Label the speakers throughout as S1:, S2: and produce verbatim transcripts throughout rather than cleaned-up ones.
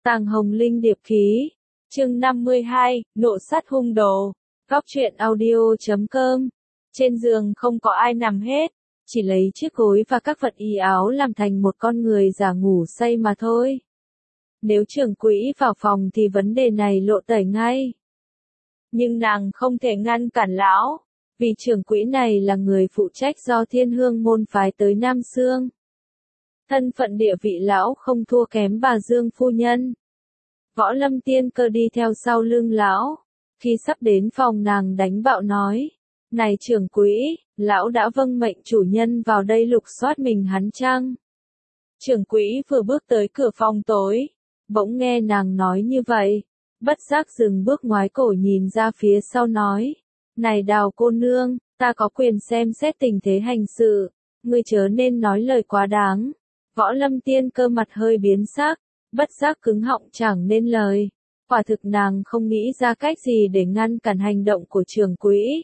S1: Tàng Hồng Linh điệp khí. Chương năm mươi hai, nộ sát hung đồ. Góc truyện audio chấm com. Trên giường không có ai nằm hết, chỉ lấy chiếc gối và các vật y áo làm thành một con người giả ngủ say mà thôi. Nếu trưởng quỹ vào phòng thì vấn đề này lộ tẩy ngay. Nhưng nàng không thể ngăn cản lão, vì trưởng quỹ này là người phụ trách do Thiên Hương môn phái tới Nam Xương. Thân phận địa vị lão không thua kém bà Dương phu nhân. Võ Lâm Tiên Cơ đi theo sau lưng lão, khi sắp đến phòng nàng đánh bạo nói, này trưởng quỹ, lão đã vâng mệnh chủ nhân vào đây lục soát mình hắn chăng? Trưởng quỹ vừa bước tới cửa phòng tối, bỗng nghe nàng nói như vậy, bất giác dừng bước ngoái cổ nhìn ra phía sau nói, này Đào cô nương, ta có quyền xem xét tình thế hành sự, ngươi chớ nên nói lời quá đáng. Võ Lâm Tiên Cơ mặt hơi biến sắc, bất giác cứng họng chẳng nên lời. Quả thực nàng không nghĩ ra cách gì để ngăn cản hành động của trưởng quỹ.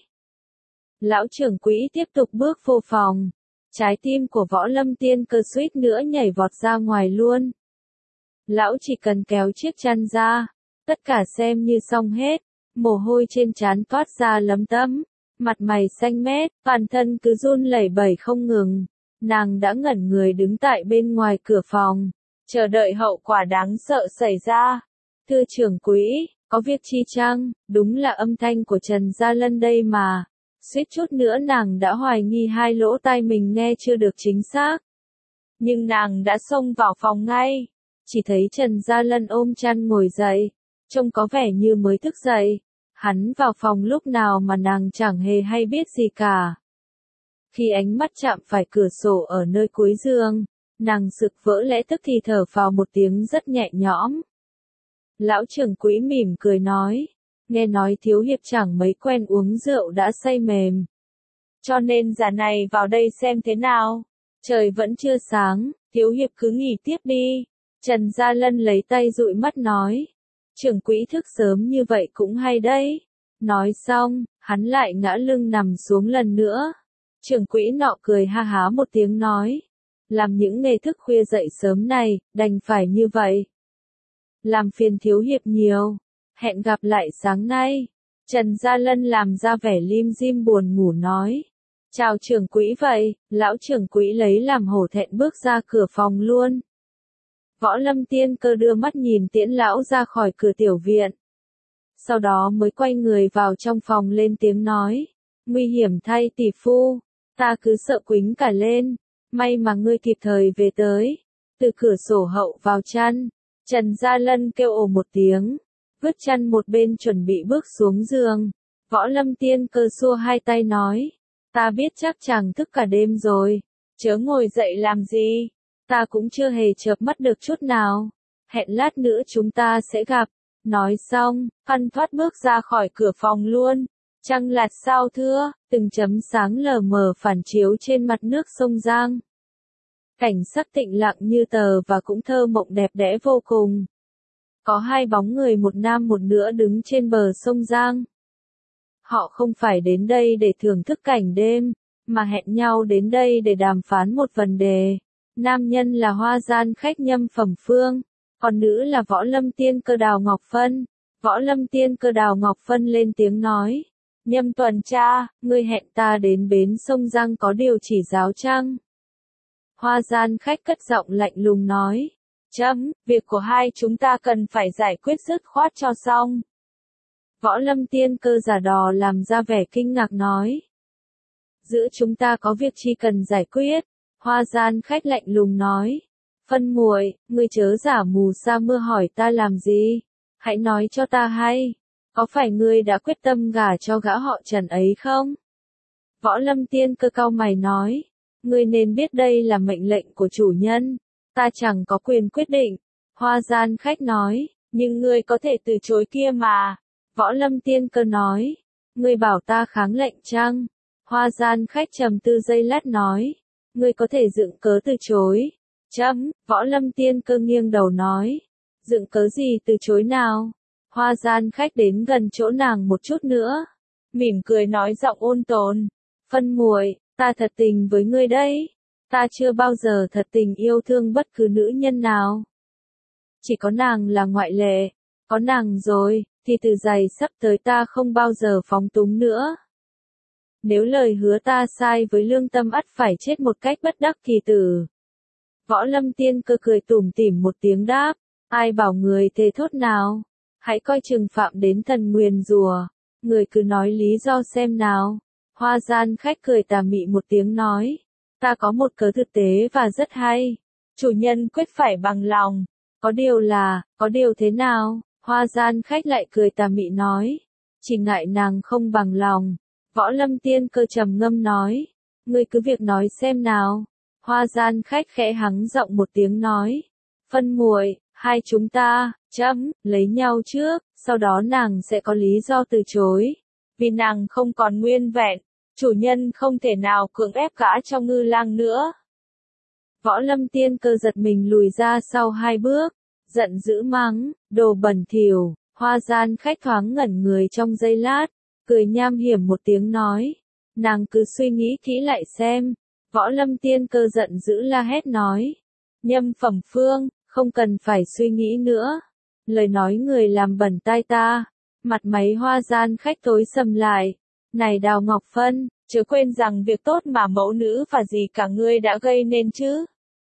S1: Lão trưởng quỹ tiếp tục bước vô phòng. Trái tim của Võ Lâm Tiên Cơ suýt nữa nhảy vọt ra ngoài luôn. Lão chỉ cần kéo chiếc chăn ra, tất cả xem như xong hết. Mồ hôi trên trán toát ra lấm tấm, mặt mày xanh mét, toàn thân cứ run lẩy bẩy không ngừng. Nàng đã ngẩn người đứng tại bên ngoài cửa phòng, chờ đợi hậu quả đáng sợ xảy ra. Thưa trưởng quỹ, có việc chi chăng? Đúng là âm thanh của Trần Gia Lân đây mà. Suýt chút nữa nàng đã hoài nghi hai lỗ tai mình nghe chưa được chính xác. Nhưng nàng đã xông vào phòng ngay. Chỉ thấy Trần Gia Lân ôm chăn ngồi dậy, trông có vẻ như mới thức dậy. Hắn vào phòng lúc nào mà nàng chẳng hề hay biết gì cả. Khi ánh mắt chạm phải cửa sổ ở nơi cuối giường, nàng sực vỡ lẽ tức thì thở phào một tiếng rất nhẹ nhõm. Lão trưởng quỹ mỉm cười nói, nghe nói thiếu hiệp chẳng mấy quen uống rượu đã say mềm. Cho nên giả này vào đây xem thế nào. Trời vẫn chưa sáng, thiếu hiệp cứ nghỉ tiếp đi. Trần Gia Lân lấy tay dụi mắt nói, trưởng quỹ thức sớm như vậy cũng hay đấy. Nói xong, hắn lại ngã lưng nằm xuống lần nữa. Trưởng quỹ nọ cười ha há một tiếng nói, làm những nghề thức khuya dậy sớm này, đành phải như vậy. Làm phiền thiếu hiệp nhiều, hẹn gặp lại sáng nay. Trần Gia Lân làm ra vẻ lim dim buồn ngủ nói, chào trưởng quỹ vậy. Lão trưởng quỹ lấy làm hổ thẹn bước ra cửa phòng luôn. Võ Lâm Tiên Cơ đưa mắt nhìn tiễn lão ra khỏi cửa tiểu viện. Sau đó mới quay người vào trong phòng lên tiếng nói, nguy hiểm thay tỷ phu. Ta cứ sợ quính cả lên, may mà ngươi kịp thời về tới. Từ cửa sổ hậu vào chăn, Trần Gia Lân kêu ồ một tiếng, vứt chăn một bên chuẩn bị bước xuống giường. Võ Lâm Tiên Cơ xua hai tay nói, ta biết chắc chàng thức cả đêm rồi, chớ ngồi dậy làm gì, ta cũng chưa hề chợp mắt được chút nào, hẹn lát nữa chúng ta sẽ gặp. Nói xong, phăn thoát bước ra khỏi cửa phòng luôn. Trăng lạt sao thưa, từng chấm sáng lờ mờ phản chiếu trên mặt nước sông Giang. Cảnh sắc tĩnh lặng như tờ và cũng thơ mộng đẹp đẽ vô cùng. Có hai bóng người một nam một nữ đứng trên bờ sông Giang. Họ không phải đến đây để thưởng thức cảnh đêm, mà hẹn nhau đến đây để đàm phán một vấn đề. Nam nhân là hoa gian khách Nhâm Phẩm Phương, còn nữ là Võ Lâm Tiên Cơ Đào Ngọc Phân. Võ Lâm Tiên Cơ Đào Ngọc Phân lên tiếng nói, Nhâm tuần tra, ngươi hẹn ta đến bến sông Giang có điều chỉ giáo chăng? Hoa gian khách cất giọng lạnh lùng nói, chấm, việc của hai chúng ta cần phải giải quyết dứt khoát cho xong. Võ Lâm Tiên Cơ giả đò làm ra vẻ kinh ngạc nói, giữa chúng ta có việc chi cần giải quyết? Hoa gian khách lạnh lùng nói, Phân muội, ngươi chớ giả mù sa mưa hỏi ta làm gì, hãy nói cho ta hay. Có phải ngươi đã quyết tâm gả cho gã họ Trần ấy không? Võ Lâm Tiên Cơ cau mày nói, ngươi nên biết đây là mệnh lệnh của chủ nhân, ta chẳng có quyền quyết định. Hoa gian khách nói, nhưng ngươi có thể từ chối kia mà. Võ Lâm Tiên Cơ nói, ngươi bảo ta kháng lệnh chăng? Hoa gian khách trầm tư giây lát nói, ngươi có thể dựng cớ từ chối. Chấm, Võ Lâm Tiên Cơ nghiêng đầu nói, dựng cớ gì từ chối nào? Hoa gian khách đến gần chỗ nàng một chút nữa, mỉm cười nói giọng ôn tồn, Phân muội, ta thật tình với ngươi đấy, ta chưa bao giờ thật tình yêu thương bất cứ nữ nhân nào. Chỉ có nàng là ngoại lệ. Có nàng rồi, thì từ giày sắp tới ta không bao giờ phóng túng nữa. Nếu lời hứa ta sai với lương tâm ắt phải chết một cách bất đắc kỳ tử. Võ Lâm Tiên Cơ cười tủm tỉm một tiếng đáp, ai bảo người thề thốt nào, hãy coi chừng phạm đến thần nguyền rủa, người cứ nói lý do xem nào. Hoa Gian Khách cười tà mị một tiếng nói, ta có một cớ thực tế và rất hay, chủ nhân quyết phải bằng lòng, có điều là, có điều thế nào? Hoa Gian Khách lại cười tà mị nói, chỉ ngại nàng không bằng lòng. Võ Lâm Tiên Cơ trầm ngâm nói, ngươi cứ việc nói xem nào. Hoa Gian Khách khẽ hắng giọng một tiếng nói, phân muội, hai chúng ta, chấm, lấy nhau trước, sau đó nàng sẽ có lý do từ chối. Vì nàng không còn nguyên vẹn, chủ nhân không thể nào cưỡng ép gả cho Ngư Lang nữa. Võ Lâm Tiên Cơ giật mình lùi ra sau hai bước, giận dữ mắng, đồ bẩn thỉu. Hoa Gian Khách thoáng ngẩn người trong giây lát, cười nham hiểm một tiếng nói, nàng cứ suy nghĩ kỹ lại xem. Võ Lâm Tiên Cơ giận dữ la hét nói, Nhâm Phẩm Phương, không cần phải suy nghĩ nữa. Lời nói người làm bẩn tai ta. Mặt máy Hoa Gian Khách tối sầm lại. Này Đào Ngọc Phân, chớ quên rằng việc tốt mà mẫu nữ và gì cả ngươi đã gây nên chứ.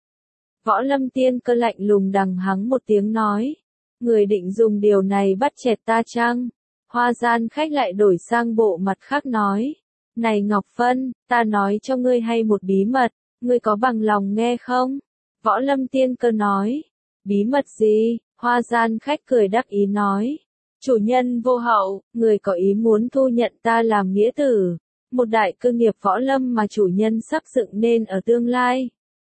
S1: Võ Lâm Tiên Cơ lạnh lùng đằng hắng một tiếng nói, người định dùng điều này bắt chẹt ta chăng? Hoa Gian Khách lại đổi sang bộ mặt khác nói, này Ngọc Phân, ta nói cho ngươi hay một bí mật, ngươi có bằng lòng nghe không? Võ Lâm Tiên Cơ nói, bí mật gì? Hoa Gian Khách cười đắc ý nói, chủ nhân vô hậu, người có ý muốn thu nhận ta làm nghĩa tử, một đại cơ nghiệp võ lâm mà chủ nhân sắp dựng nên ở tương lai.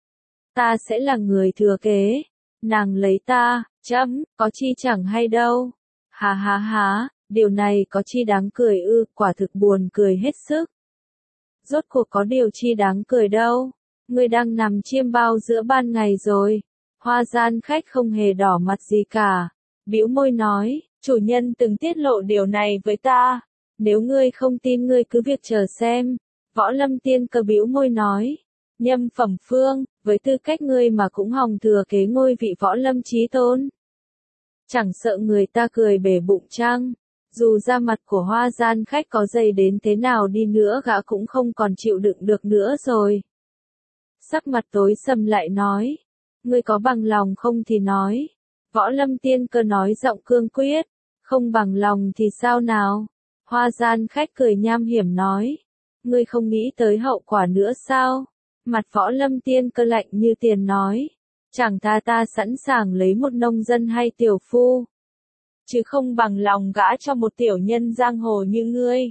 S1: Ta sẽ là người thừa kế, nàng lấy ta, chấm, có chi chẳng hay đâu. Hà hà hà, điều này có chi đáng cười ư, quả thực buồn cười hết sức. Rốt cuộc có điều chi đáng cười đâu, ngươi đang nằm chiêm bao giữa ban ngày rồi. Hoa Gian Khách không hề đỏ mặt gì cả, bĩu môi nói, chủ nhân từng tiết lộ điều này với ta, nếu ngươi không tin ngươi cứ việc chờ xem. Võ Lâm Tiên Cơ bĩu môi nói, Nhâm Phẩm Phương, với tư cách ngươi mà cũng hòng thừa kế ngôi vị võ lâm chí tôn. Chẳng sợ người ta cười bể bụng chăng? Dù da mặt của Hoa Gian Khách có dày đến thế nào đi nữa gã cũng không còn chịu đựng được nữa rồi. Sắc mặt tối sầm lại nói, ngươi có bằng lòng không thì nói. Võ Lâm Tiên Cơ nói giọng cương quyết, không bằng lòng thì sao nào? Hoa Gian Khách cười nham hiểm nói, ngươi không nghĩ tới hậu quả nữa sao? Mặt Võ Lâm Tiên Cơ lạnh như tiền nói, chẳng thà ta sẵn sàng lấy một nông dân hay tiểu phu, chứ không bằng lòng gả cho một tiểu nhân giang hồ như ngươi.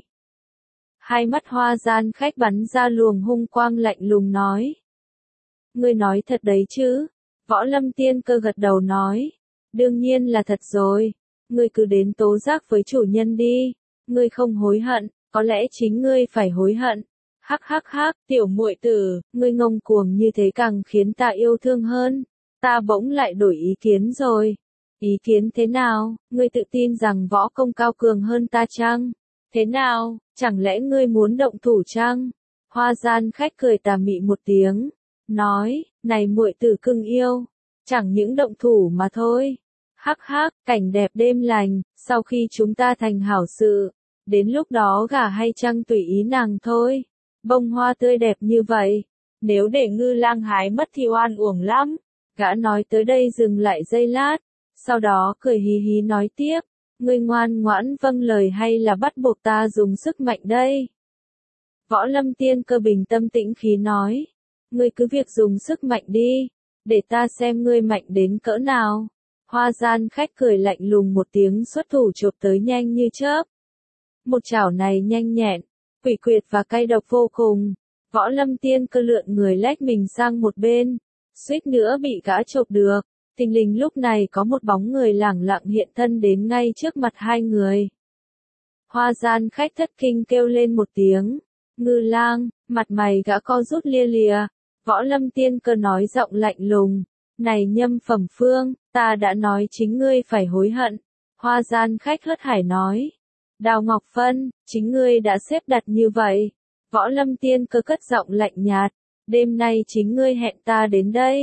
S1: Hai mắt Hoa Gian Khách bắn ra luồng hung quang lạnh lùng nói, ngươi nói thật đấy chứ? Võ Lâm Tiên Cơ gật đầu nói, đương nhiên là thật rồi, ngươi cứ đến tố giác với chủ nhân đi, ngươi không hối hận, có lẽ chính ngươi phải hối hận. Hắc hắc hắc, tiểu muội tử, ngươi ngông cuồng như thế càng khiến ta yêu thương hơn. Ta bỗng lại đổi ý kiến rồi. Ý kiến thế nào? Ngươi tự tin rằng võ công cao cường hơn ta chăng? Thế nào? Chẳng lẽ ngươi muốn động thủ chăng? Hoa Gian Khách cười tà mị một tiếng, nói, này muội tử cưng yêu, chẳng những động thủ mà thôi. Hắc hắc, cảnh đẹp đêm lành, sau khi chúng ta thành hảo sự, đến lúc đó gả hay chăng tùy ý nàng thôi. Bông hoa tươi đẹp như vậy, nếu để Ngư Lang hái mất thì oan uổng lắm. Gã nói tới đây dừng lại giây lát, sau đó cười hí hí nói tiếp, ngươi ngoan ngoãn vâng lời hay là bắt buộc ta dùng sức mạnh đây? Võ Lâm Tiên Cơ bình tâm tĩnh khí nói, ngươi cứ việc dùng sức mạnh đi, để ta xem ngươi mạnh đến cỡ nào. Hoa Gian Khách cười lạnh lùng một tiếng xuất thủ chộp tới nhanh như chớp. Một chảo này nhanh nhẹn, quỷ quyệt và cay độc vô cùng. Võ Lâm Tiên Cơ lượn người lách mình sang một bên, suýt nữa bị gã chộp được. Thình lình lúc này có một bóng người lẳng lặng hiện thân đến ngay trước mặt hai người. Hoa Gian Khách thất kinh kêu lên một tiếng, Ngư Lang, mặt mày gã co rút lia lìa. Võ Lâm Tiên Cơ nói giọng lạnh lùng, này Nhâm Phẩm Phương, ta đã nói chính ngươi phải hối hận. Hoa Gian Khách hớt hải nói, Đào Ngọc Phân, chính ngươi đã xếp đặt như vậy. Võ Lâm Tiên Cơ cất giọng lạnh nhạt, đêm nay chính ngươi hẹn ta đến đây.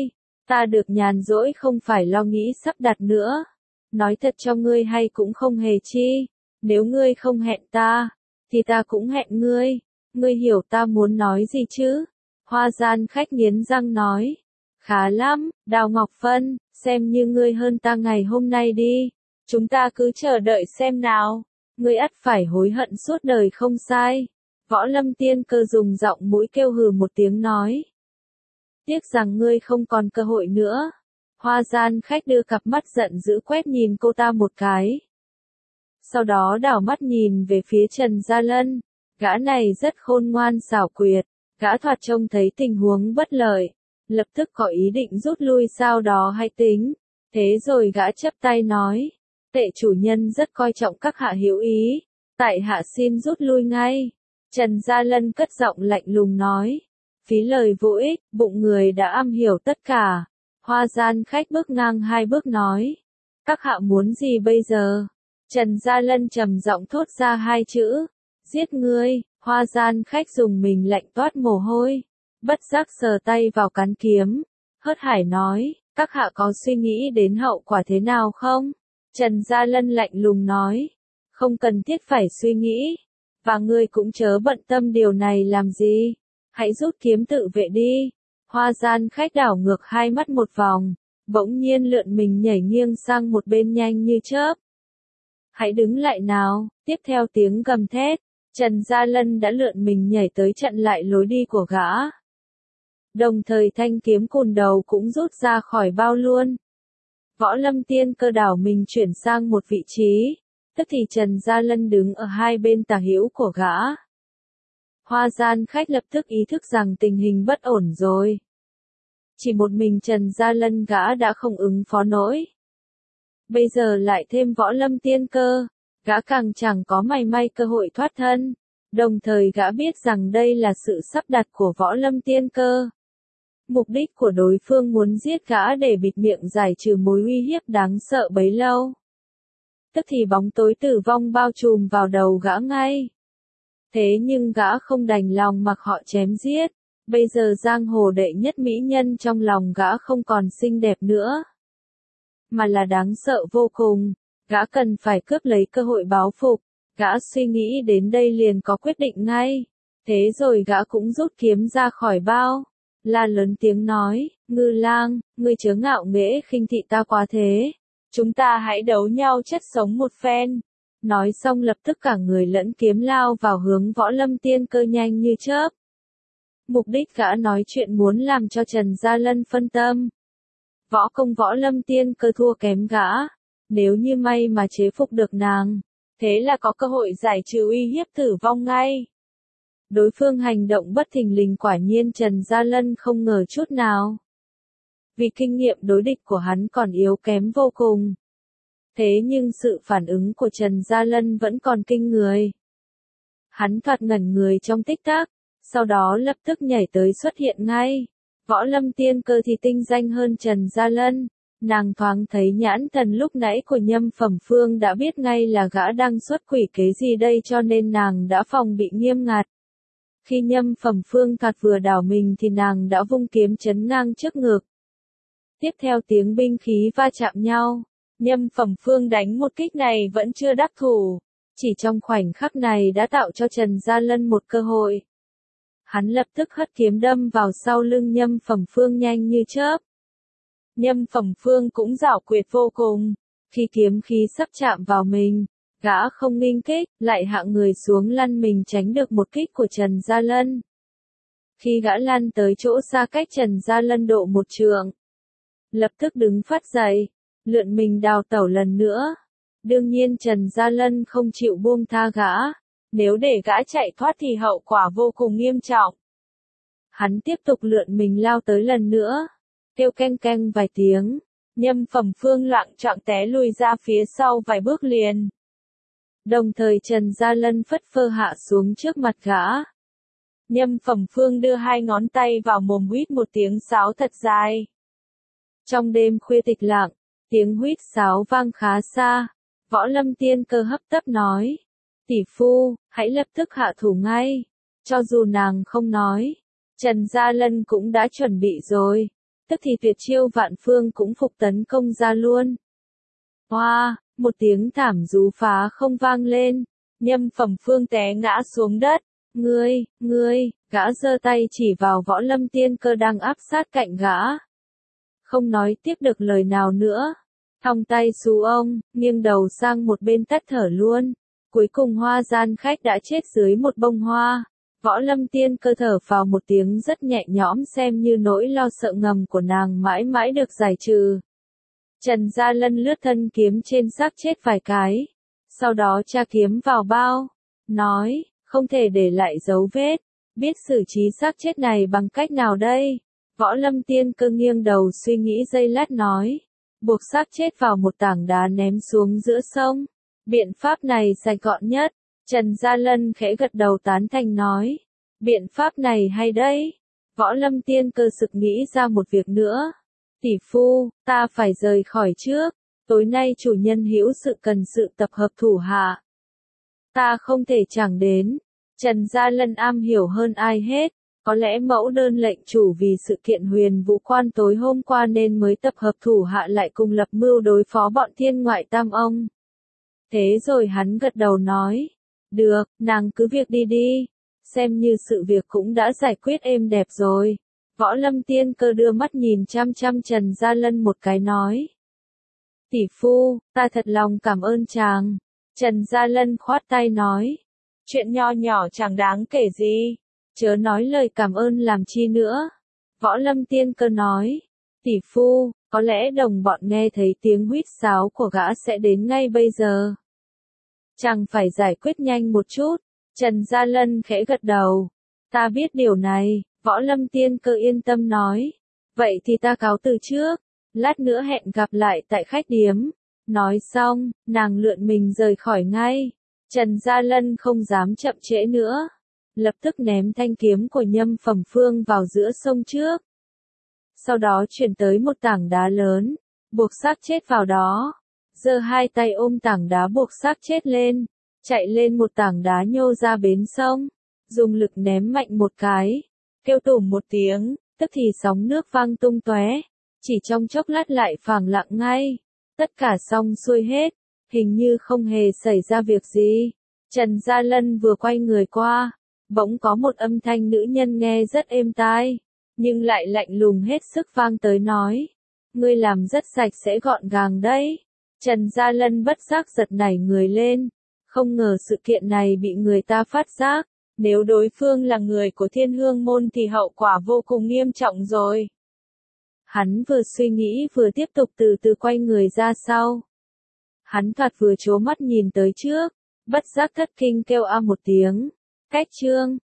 S1: Ta được nhàn rỗi không phải lo nghĩ sắp đặt nữa. Nói thật cho ngươi hay cũng không hề chi. Nếu ngươi không hẹn ta, thì ta cũng hẹn ngươi. Ngươi hiểu ta muốn nói gì chứ? Hoa gian khách nghiến răng nói. Khá lắm, Đào Ngọc Phân, xem như ngươi hơn ta ngày hôm nay đi. Chúng ta cứ chờ đợi xem nào. Ngươi ắt phải hối hận suốt đời không sai. Võ Lâm Tiên Cơ dùng giọng mũi kêu hừ một tiếng nói. Tiếc rằng ngươi không còn cơ hội nữa. Hoa gian khách đưa cặp mắt giận dữ quét nhìn cô ta một cái. Sau đó đảo mắt nhìn về phía Trần Gia Lân. Gã này rất khôn ngoan xảo quyệt. Gã thoạt trông thấy tình huống bất lợi. Lập tức có ý định rút lui sau đó hay tính. Thế rồi gã chắp tay nói. Tệ chủ nhân rất coi trọng các hạ hữu ý. Tại hạ xin rút lui ngay. Trần Gia Lân cất giọng lạnh lùng nói. Phí lời vô ích, bụng người đã am hiểu tất cả. Hoa gian khách bước ngang hai bước nói. Các hạ muốn gì bây giờ? Trần Gia Lân trầm giọng thốt ra hai chữ. Giết ngươi. Hoa gian khách dùng mình lạnh toát mồ hôi. Bất giác sờ tay vào cán kiếm. Hớt hải nói. Các hạ có suy nghĩ đến hậu quả thế nào không? Trần Gia Lân lạnh lùng nói. Không cần thiết phải suy nghĩ. Và ngươi cũng chớ bận tâm điều này làm gì. Hãy rút kiếm tự vệ đi. Hoa gian khách đảo ngược hai mắt một vòng. Bỗng nhiên lượn mình nhảy nghiêng sang một bên nhanh như chớp. Hãy đứng lại nào. Tiếp theo tiếng gầm thét. Trần Gia Lân đã lượn mình nhảy tới chặn lại lối đi của gã. Đồng thời thanh kiếm cùn đầu cũng rút ra khỏi bao luôn. Võ Lâm Tiên Cơ đảo mình chuyển sang một vị trí. Tức thì Trần Gia Lân đứng ở hai bên tả hữu của gã. Hoa gian khách lập tức ý thức rằng tình hình bất ổn rồi. Chỉ một mình Trần Gia Lân gã đã không ứng phó nổi. Bây giờ lại thêm Võ Lâm Tiên Cơ, gã càng chẳng có mảy may cơ hội thoát thân. Đồng thời gã biết rằng đây là sự sắp đặt của Võ Lâm Tiên Cơ. Mục đích của đối phương muốn giết gã để bịt miệng giải trừ mối uy hiếp đáng sợ bấy lâu. Tức thì bóng tối tử vong bao trùm vào đầu gã ngay. Thế nhưng gã không đành lòng mặc họ chém giết. Bây giờ giang hồ đệ nhất mỹ nhân trong lòng gã không còn xinh đẹp nữa. Mà là đáng sợ vô cùng. Gã cần phải cướp lấy cơ hội báo phục. Gã suy nghĩ đến đây liền có quyết định ngay. Thế rồi gã cũng rút kiếm ra khỏi bao. La lớn tiếng nói, Ngư Lang, ngươi chớ ngạo nghễ khinh thị ta quá thế. Chúng ta hãy đấu nhau chết sống một phen. Nói xong lập tức cả người lẫn kiếm lao vào hướng Võ Lâm Tiên Cơ nhanh như chớp. Mục đích gã nói chuyện muốn làm cho Trần Gia Lân phân tâm. Võ công Võ Lâm Tiên Cơ thua kém gã. Nếu như may mà chế phục được nàng, thế là có cơ hội giải trừ uy hiếp tử vong ngay. Đối phương hành động bất thình lình quả nhiên Trần Gia Lân không ngờ chút nào. Vì kinh nghiệm đối địch của hắn còn yếu kém vô cùng. Thế nhưng sự phản ứng của Trần Gia Lân vẫn còn kinh người. Hắn thoạt ngẩn người trong tích tắc, sau đó lập tức nhảy tới xuất hiện ngay. Võ Lâm Tiên Cơ thì tinh danh hơn Trần Gia Lân. Nàng thoáng thấy nhãn thần lúc nãy của Nhâm Phẩm Phương đã biết ngay là gã đang xuất quỷ kế gì đây cho nên nàng đã phòng bị nghiêm ngặt. Khi Nhâm Phẩm Phương thoạt vừa đảo mình thì nàng đã vung kiếm chấn ngang trước ngực. Tiếp theo tiếng binh khí va chạm nhau. Nhâm Phẩm Phương đánh một kích này vẫn chưa đắc thủ. Chỉ trong khoảnh khắc này đã tạo cho Trần Gia Lân một cơ hội. Hắn lập tức hất kiếm đâm vào sau lưng Nhâm Phẩm Phương nhanh như chớp. Nhâm Phẩm Phương cũng giảo quyệt vô cùng. Khi kiếm khí sắp chạm vào mình, gã không nghênh kích, lại hạ người xuống lăn mình tránh được một kích của Trần Gia Lân. Khi gã lăn tới chỗ xa cách Trần Gia Lân độ một trượng, lập tức đứng phát dậy, lượn mình đào tẩu lần nữa. Đương nhiên Trần Gia Lân không chịu buông tha gã. Nếu để gã chạy thoát thì hậu quả vô cùng nghiêm trọng. Hắn tiếp tục lượn mình lao tới lần nữa. Kêu keng keng vài tiếng. Nhâm Phẩm Phương loạng choạng té lùi ra phía sau vài bước liền. Đồng thời Trần Gia Lân phất phơ hạ xuống trước mặt gã. Nhâm Phẩm Phương đưa hai ngón tay vào mồm huýt một tiếng sáo thật dài. Trong đêm khuya tịch lặng, tiếng huýt sáo vang khá xa. Võ Lâm Tiên Cơ hấp tấp nói. Tỷ phu, hãy lập tức hạ thủ ngay. Cho dù nàng không nói, Trần Gia Lân cũng đã chuẩn bị rồi. tức thì tuyệt chiêu vạn phương cũng phục tấn công ra luôn. Hoa, một tiếng thảm rú phá không vang lên, Nhâm Phẩm Phương té ngã xuống đất. Ngươi, ngươi, gã giơ tay chỉ vào Võ Lâm Tiên Cơ đang áp sát cạnh gã. Không nói tiếp được lời nào nữa. Thong tay xú ông, nghiêng đầu sang một bên tắt thở luôn. Cuối cùng Hoa gian khách đã chết dưới một bông hoa. Võ Lâm Tiên Cơ thở vào một tiếng rất nhẹ nhõm, xem như nỗi lo sợ ngầm của nàng mãi mãi được giải trừ. Trần Gia Lân lướt thân kiếm trên xác chết vài cái. Sau đó tra kiếm vào bao. Nói, không thể để lại dấu vết. Biết xử trí xác chết này bằng cách nào đây? Võ Lâm Tiên Cơ nghiêng đầu suy nghĩ giây lát nói. Buộc xác chết vào một tảng đá ném xuống giữa sông. Biện pháp này sạch gọn nhất. Trần Gia Lân khẽ gật đầu tán thành nói. Biện pháp này hay đấy. Võ Lâm Tiên Cơ sực nghĩ ra một việc nữa. Tỷ phu, ta phải rời khỏi trước. Tối nay chủ nhân hữu sự cần sự tập hợp thủ hạ. Ta không thể chẳng đến. Trần Gia Lân am hiểu hơn ai hết. Có lẽ mẫu đơn lệnh chủ vì sự kiện Huyền Vũ Quan tối hôm qua nên mới tập hợp thủ hạ lại cùng lập mưu đối phó bọn thiên ngoại tam ông. Thế rồi hắn gật đầu nói. Được, nàng cứ việc đi đi. Xem như sự việc cũng đã giải quyết êm đẹp rồi. Võ Lâm Tiên Cơ đưa mắt nhìn chăm chăm Trần Gia Lân một cái nói. Tỷ phu, ta thật lòng cảm ơn chàng. Trần Gia Lân khoát tay nói. Chuyện nho nhỏ chẳng đáng kể gì. Chớ nói lời cảm ơn làm chi nữa. Võ Lâm Tiên Cơ nói. Tỷ phu, có lẽ đồng bọn nghe thấy tiếng huýt sáo của gã sẽ đến ngay bây giờ. Chàng phải giải quyết nhanh một chút. Trần Gia Lân khẽ gật đầu. Ta biết điều này, Võ Lâm Tiên Cơ yên tâm nói. Vậy thì ta cáo từ trước. Lát nữa hẹn gặp lại tại khách điếm. Nói xong, nàng lượn mình rời khỏi ngay. Trần Gia Lân không dám chậm trễ nữa. Lập tức ném thanh kiếm của Nhâm Phẩm Phương vào giữa sông trước. Sau đó chuyển tới một tảng đá lớn, buộc xác chết vào đó. Giơ hai tay ôm tảng đá buộc xác chết lên, chạy lên một tảng đá nhô ra bến sông, dùng lực ném mạnh một cái, kêu tủm một tiếng, tức thì sóng nước vang tung tóe, chỉ trong chốc lát lại phẳng lặng ngay. Tất cả xong xuôi hết, hình như không hề xảy ra việc gì. Trần Gia Lân vừa quay người qua, bỗng có một âm thanh nữ nhân nghe rất êm tai, nhưng lại lạnh lùng hết sức vang tới nói. Ngươi làm rất sạch sẽ gọn gàng đấy. Trần Gia Lân bất giác giật nảy người lên. Không ngờ sự kiện này bị người ta phát giác. Nếu đối phương là người của Thiên Hương Môn thì hậu quả vô cùng nghiêm trọng rồi. Hắn vừa suy nghĩ vừa tiếp tục từ từ quay người ra sau. Hắn thoạt vừa trố mắt nhìn tới trước, bất giác thất kinh kêu a một tiếng. Cách chương